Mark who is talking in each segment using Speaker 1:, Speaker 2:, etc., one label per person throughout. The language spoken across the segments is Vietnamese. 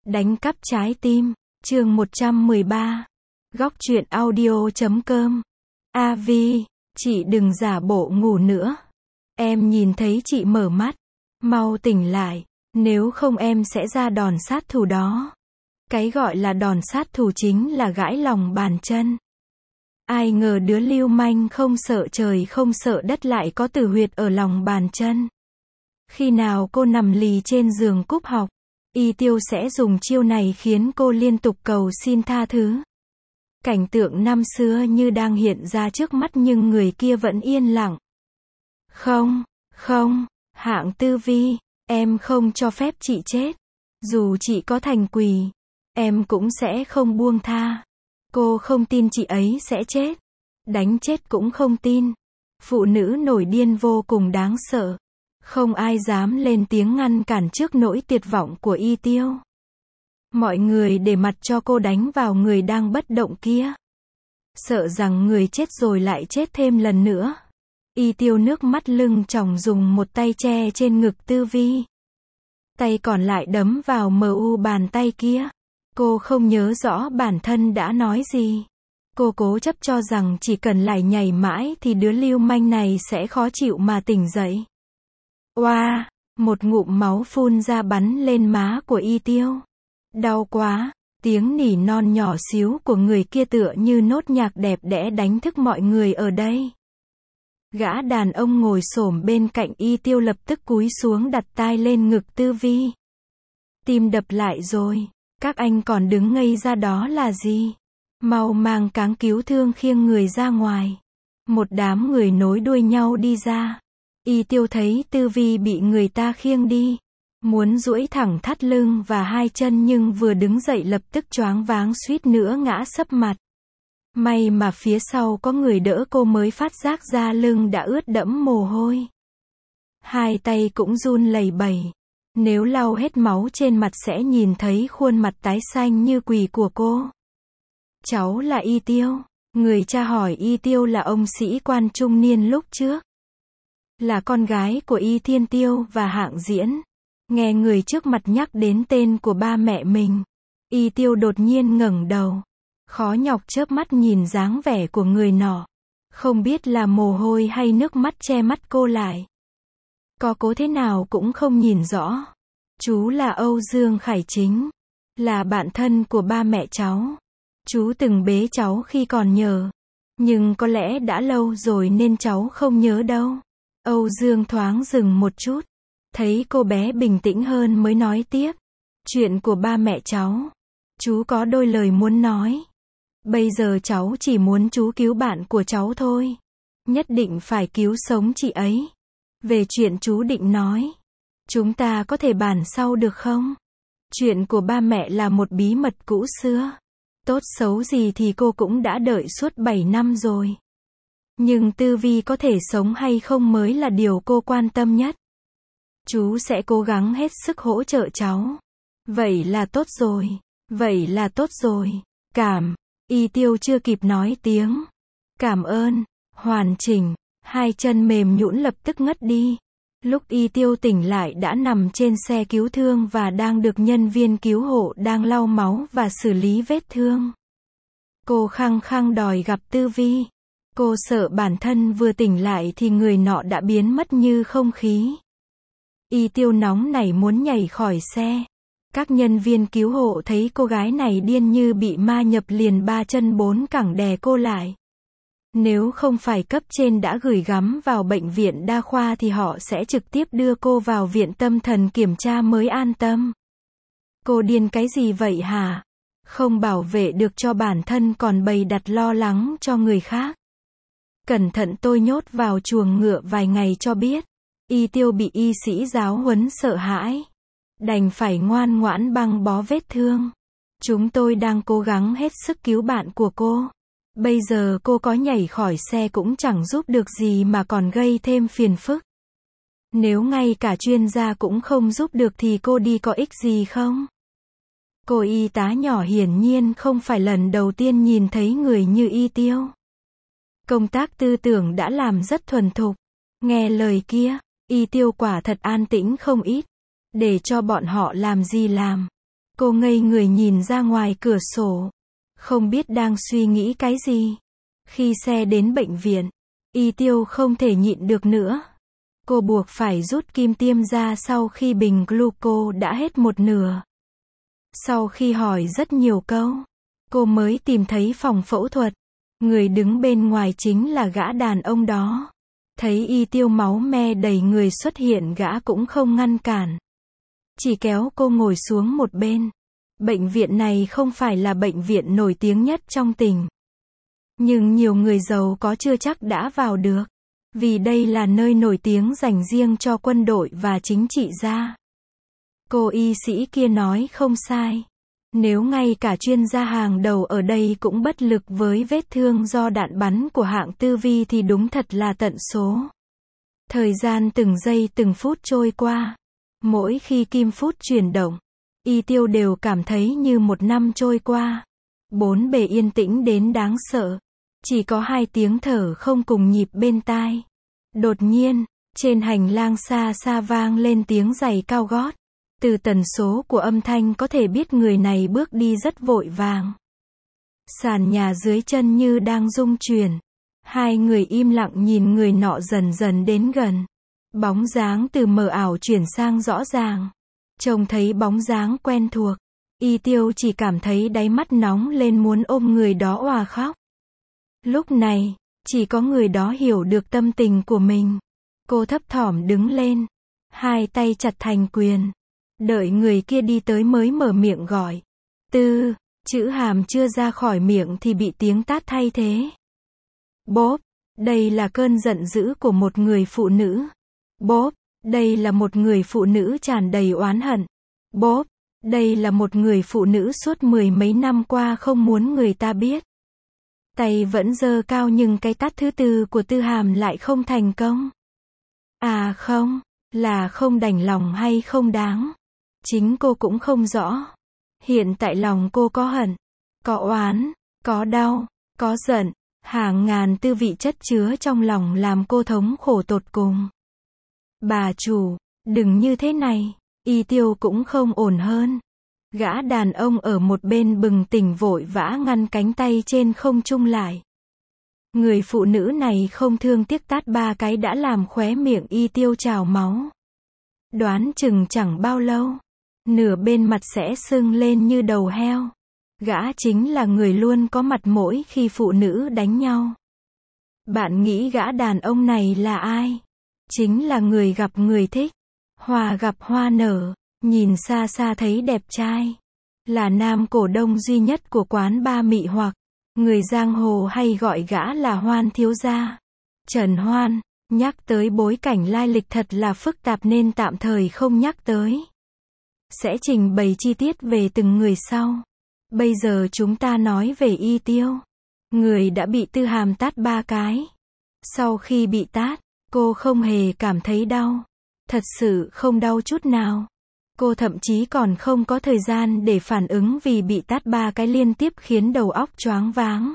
Speaker 1: Đánh cắp trái tim, chương 113. Góc truyện audio.com. A Vi, chị đừng giả bộ ngủ nữa. Em nhìn thấy chị mở mắt. Mau tỉnh lại, nếu không em sẽ ra đòn sát thủ đó. Cái gọi là đòn sát thủ chính là gãi lòng bàn chân. Ai ngờ đứa lưu manh không sợ trời không sợ đất lại có tử huyệt ở lòng bàn chân. Khi nào cô nằm lì trên giường cúp học, Y Tiêu sẽ dùng chiêu này khiến cô liên tục cầu xin tha thứ. Cảnh tượng năm xưa như đang hiện ra trước mắt nhưng người kia vẫn yên lặng. Không, Hạng Tư Vi, em không cho phép chị chết. Dù chị có thành quỷ, em cũng sẽ không buông tha. Cô không tin chị ấy sẽ chết. Đánh chết cũng không tin. Phụ nữ nổi điên vô cùng đáng sợ. Không ai dám lên tiếng ngăn cản trước nỗi tuyệt vọng của Y Tiêu. Mọi người để mặt cho cô đánh vào người đang bất động kia. Sợ rằng người chết rồi lại chết thêm lần nữa. Y Tiêu nước mắt lưng tròng dùng một tay che trên ngực Tư Vi. Tay còn lại đấm vào mu bàn tay kia. Cô không nhớ rõ bản thân đã nói gì. Cô cố chấp cho rằng chỉ cần lại nhảy mãi thì đứa lưu manh này sẽ khó chịu mà tỉnh dậy. Oa, một ngụm máu phun ra bắn lên má của Y Tiêu. Đau quá, tiếng nỉ non nhỏ xíu của người kia tựa như nốt nhạc đẹp đẽ đánh thức mọi người ở đây. Gã đàn ông ngồi xổm bên cạnh Y Tiêu lập tức cúi xuống đặt tai lên ngực Tư Vi. Tim đập lại rồi, các anh còn đứng ngây ra đó là gì? Mau mang cáng cứu thương khiêng người ra ngoài. Một đám người nối đuôi nhau đi ra. Y Tiêu thấy Tư Vi bị người ta khiêng đi. Muốn duỗi thẳng thắt lưng và hai chân nhưng vừa đứng dậy lập tức choáng váng suýt nữa ngã sấp mặt. May mà phía sau có người đỡ cô mới phát giác ra lưng đã ướt đẫm mồ hôi. Hai tay cũng run lẩy bẩy. Nếu lau hết máu trên mặt sẽ nhìn thấy khuôn mặt tái xanh như quỷ của cô. Cháu là Y Tiêu. Người cha hỏi Y Tiêu là ông sĩ quan trung niên lúc trước. Là con gái của Y Thiên Tiêu và Hạng Diễn. Nghe người trước mặt nhắc đến tên của ba mẹ mình. Y Tiêu đột nhiên ngẩng đầu. Khó nhọc chớp mắt nhìn dáng vẻ của người nọ. Không biết là mồ hôi hay nước mắt che mắt cô lại. Có cố thế nào cũng không nhìn rõ. Chú là Âu Dương Khải Chính. Là bạn thân của ba mẹ cháu. Chú từng bế cháu khi còn nhờ. Nhưng có lẽ đã lâu rồi nên cháu không nhớ đâu. Âu Dương thoáng dừng một chút. Thấy cô bé bình tĩnh hơn mới nói tiếp. Chuyện của ba mẹ cháu. Chú có đôi lời muốn nói. Bây giờ cháu chỉ muốn chú cứu bạn của cháu thôi. Nhất định phải cứu sống chị ấy. Về chuyện chú định nói. Chúng ta có thể bàn sau được không? Chuyện của ba mẹ là một bí mật cũ xưa. Tốt xấu gì thì cô cũng đã đợi suốt 7 năm rồi. Nhưng Tư Vi có thể sống hay không mới là điều cô quan tâm nhất. Chú sẽ cố gắng hết sức hỗ trợ cháu. Vậy là tốt rồi. Y Tiêu chưa kịp nói tiếng cảm ơn, hoàn chỉnh, hai chân mềm nhũn lập tức ngất đi. Lúc Y Tiêu tỉnh lại đã nằm trên xe cứu thương và đang được nhân viên cứu hộ đang lau máu và xử lý vết thương. Cô khăng khăng đòi gặp Tư Vi. Cô sợ bản thân vừa tỉnh lại thì người nọ đã biến mất như không khí. Y Tiêu nóng nảy muốn nhảy khỏi xe. Các nhân viên cứu hộ thấy cô gái này điên như bị ma nhập liền ba chân bốn cẳng đè cô lại. Nếu không phải cấp trên đã gửi gắm vào bệnh viện đa khoa thì họ sẽ trực tiếp đưa cô vào viện tâm thần kiểm tra mới an tâm. Cô điên cái gì vậy hả? Không bảo vệ được cho bản thân còn bày đặt lo lắng cho người khác. Cẩn thận tôi nhốt vào chuồng ngựa vài ngày cho biết. Y Tiêu bị y sĩ giáo huấn sợ hãi. Đành phải ngoan ngoãn băng bó vết thương. Chúng tôi đang cố gắng hết sức cứu bạn của cô. Bây giờ cô có nhảy khỏi xe cũng chẳng giúp được gì mà còn gây thêm phiền phức. Nếu ngay cả chuyên gia cũng không giúp được thì cô đi có ích gì không? Cô y tá nhỏ hiển nhiên không phải lần đầu tiên nhìn thấy người như Y Tiêu. Công tác tư tưởng đã làm rất thuần thục. Nghe lời kia, Y Tiêu quả thật an tĩnh không ít. Để cho bọn họ làm gì làm. Cô ngây người nhìn ra ngoài cửa sổ. Không biết đang suy nghĩ cái gì. Khi xe đến bệnh viện, Y Tiêu không thể nhịn được nữa. Cô buộc phải rút kim tiêm ra sau khi bình gluco đã hết một nửa. Sau khi hỏi rất nhiều câu, cô mới tìm thấy phòng phẫu thuật. Người đứng bên ngoài chính là gã đàn ông đó. Thấy Y Tiêu máu me đầy người xuất hiện, gã cũng không ngăn cản. Chỉ kéo cô ngồi xuống một bên. Bệnh viện này không phải là bệnh viện nổi tiếng nhất trong tỉnh. Nhưng nhiều người giàu có chưa chắc đã vào được. Vì đây là nơi nổi tiếng dành riêng cho quân đội và chính trị gia. Cô y sĩ kia nói không sai. Nếu ngay cả chuyên gia hàng đầu ở đây cũng bất lực với vết thương do đạn bắn của hạng Tư Vi thì đúng thật là tận số. Thời gian từng giây từng phút trôi qua. Mỗi khi kim phút chuyển động, Y Tiêu đều cảm thấy như một năm trôi qua. Bốn bề yên tĩnh đến đáng sợ. Chỉ có hai tiếng thở không cùng nhịp bên tai. Đột nhiên, trên hành lang xa xa vang lên tiếng giày cao gót. Từ tần số của âm thanh có thể biết người này bước đi rất vội vàng. Sàn nhà dưới chân như đang rung chuyển. Hai người im lặng nhìn người nọ dần dần đến gần. Bóng dáng từ mờ ảo chuyển sang rõ ràng. Trông thấy bóng dáng quen thuộc. Y Tiêu chỉ cảm thấy đáy mắt nóng lên muốn ôm người đó òa khóc. Lúc này, chỉ có người đó hiểu được tâm tình của mình. Cô thấp thỏm đứng lên. Hai tay chặt thành quyền. Đợi người kia đi tới mới mở miệng gọi. Tư, chữ hàm chưa ra khỏi miệng thì bị tiếng tát thay thế. Bốp, đây là cơn giận dữ của một người phụ nữ. Bốp, đây là một người phụ nữ tràn đầy oán hận. Bốp, đây là một người phụ nữ suốt mười mấy năm qua không muốn người ta biết. Tay vẫn giơ cao nhưng cái tát thứ tư của Tư Hàm lại không thành công. À không, là không đành lòng hay không đáng. Chính cô cũng không rõ. Hiện tại lòng cô có hận, có oán, có đau, có giận. Hàng ngàn tư vị chất chứa trong lòng làm cô thống khổ tột cùng. Bà chủ, đừng như thế này. Y Tiêu cũng không ổn hơn. Gã đàn ông ở một bên bừng tỉnh vội vã ngăn cánh tay trên không trung lại. Người phụ nữ này không thương tiếc tát ba cái đã làm khóe miệng Y Tiêu trào máu. Đoán chừng chẳng bao lâu, nửa bên mặt sẽ sưng lên như đầu heo. Gã chính là người luôn có mặt mỗi khi phụ nữ đánh nhau. Bạn nghĩ gã đàn ông này là ai? Chính là người gặp người thích. Hoa gặp hoa nở. Nhìn xa xa thấy đẹp trai. Là nam cổ đông duy nhất của quán ba mị hoặc. Người giang hồ hay gọi gã là Hoan thiếu gia. Trần Hoan. Nhắc tới bối cảnh lai lịch thật là phức tạp nên tạm thời không nhắc tới. Sẽ trình bày chi tiết về từng người sau. Bây giờ chúng ta nói về Y Tiêu. Người đã bị Tư Hàm tát ba cái. Sau khi bị tát, cô không hề cảm thấy đau. Thật sự không đau chút nào. Cô thậm chí còn không có thời gian để phản ứng vì bị tát ba cái liên tiếp khiến đầu óc choáng váng.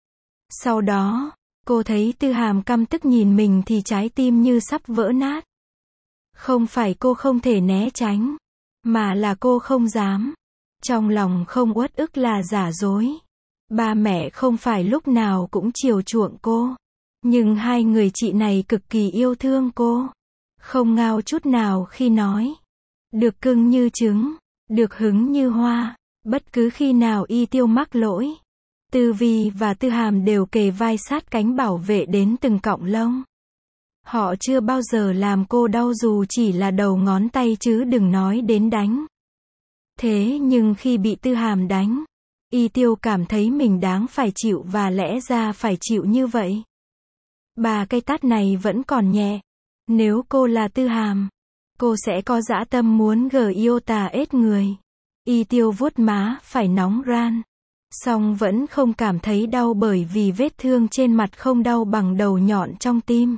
Speaker 1: Sau đó, cô thấy Tư Hàm căm tức nhìn mình thì trái tim như sắp vỡ nát. Không phải cô không thể né tránh, mà là cô không dám. Trong lòng không uất ức là giả dối. Ba mẹ không phải lúc nào cũng chiều chuộng cô. Nhưng hai người chị này cực kỳ yêu thương cô. Không ngao chút nào khi nói. Được cưng như trứng, được hứng như hoa. Bất cứ khi nào Y Tiêu mắc lỗi, Tư Vi và Tư Hàm đều kề vai sát cánh bảo vệ đến từng cọng lông. Họ chưa bao giờ làm cô đau dù chỉ là đầu ngón tay chứ đừng nói đến đánh. Thế nhưng khi bị Tư Hàm đánh, Y Tiêu cảm thấy mình đáng phải chịu và lẽ ra phải chịu như vậy. Ba cái tát này vẫn còn nhẹ. Nếu cô là Tư Hàm, cô sẽ có dã tâm muốn iota ết người. Y Tiêu vuốt má phải nóng ran. Song vẫn không cảm thấy đau bởi vì vết thương trên mặt không đau bằng đầu nhọn trong tim.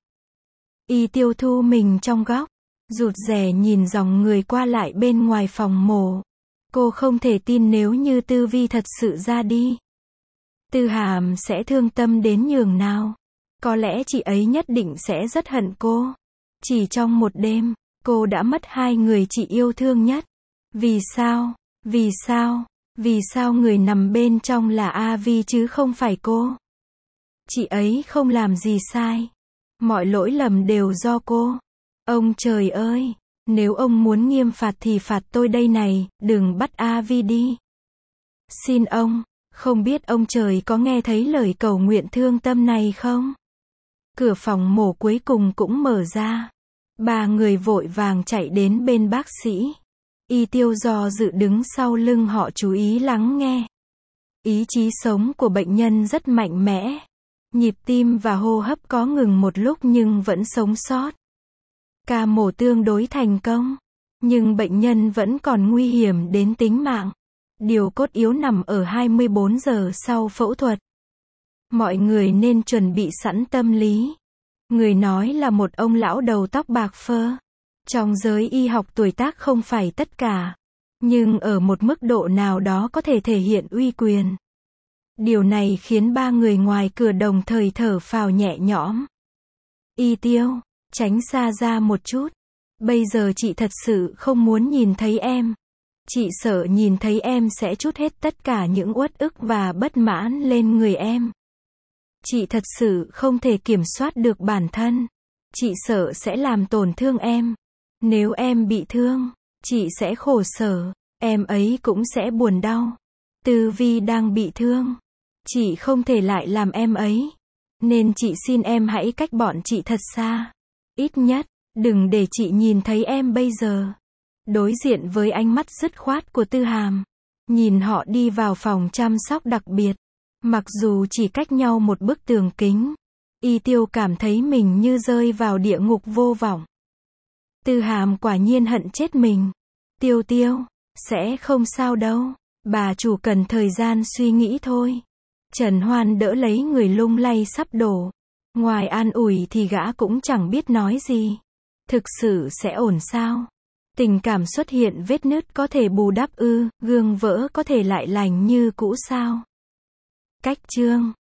Speaker 1: Y Tiêu thu mình trong góc, rụt rè nhìn dòng người qua lại bên ngoài phòng mổ. Cô không thể tin nếu như Tư Vi thật sự ra đi. Tư Hàm sẽ thương tâm đến nhường nào. Có lẽ chị ấy nhất định sẽ rất hận cô. Chỉ trong một đêm, cô đã mất hai người chị yêu thương nhất. Vì sao? Vì sao? Vì sao người nằm bên trong là A Vi chứ không phải cô? Chị ấy không làm gì sai. Mọi lỗi lầm đều do cô. Ông trời ơi! Nếu ông muốn nghiêm phạt thì phạt tôi đây này, đừng bắt A Vi đi. Xin ông, không biết ông trời có nghe thấy lời cầu nguyện thương tâm này không? Cửa phòng mổ cuối cùng cũng mở ra. Ba người vội vàng chạy đến bên bác sĩ. Y Tiêu do dự đứng sau lưng họ chú ý lắng nghe. Ý chí sống của bệnh nhân rất mạnh mẽ. Nhịp tim và hô hấp có ngừng một lúc nhưng vẫn sống sót. Ca mổ tương đối thành công. Nhưng bệnh nhân vẫn còn nguy hiểm đến tính mạng. Điều cốt yếu nằm ở 24 giờ sau phẫu thuật. Mọi người nên chuẩn bị sẵn tâm lý. Người nói là một ông lão đầu tóc bạc phơ. Trong giới y học tuổi tác không phải tất cả. Nhưng ở một mức độ nào đó có thể thể hiện uy quyền. Điều này khiến ba người ngoài cửa đồng thời thở phào nhẹ nhõm. Y Tiêu, tránh xa ra một chút. Bây giờ chị thật sự không muốn nhìn thấy em. Chị sợ nhìn thấy em sẽ trút hết tất cả những uất ức và bất mãn lên người em. Chị thật sự không thể kiểm soát được bản thân. Chị sợ sẽ làm tổn thương em. Nếu em bị thương, chị sẽ khổ sở. Em ấy cũng sẽ buồn đau. Tư Vi đang bị thương. Chị không thể lại làm em ấy. Nên chị xin em hãy cách bọn chị thật xa. Ít nhất, đừng để chị nhìn thấy em bây giờ. Đối diện với ánh mắt dứt khoát của Tư Hàm. Nhìn họ đi vào phòng chăm sóc đặc biệt. Mặc dù chỉ cách nhau một bức tường kính. Y Tiêu cảm thấy mình như rơi vào địa ngục vô vọng. Tư Hàm quả nhiên hận chết mình. Tiêu Tiêu, sẽ không sao đâu. Bà chủ cần thời gian suy nghĩ thôi. Trần Hoan đỡ lấy người lung lay sắp đổ. Ngoài an ủi thì gã cũng chẳng biết nói gì. Thực sự sẽ ổn sao? Tình cảm xuất hiện vết nứt có thể bù đắp ư, gương vỡ có thể lại lành như cũ sao? Cách chương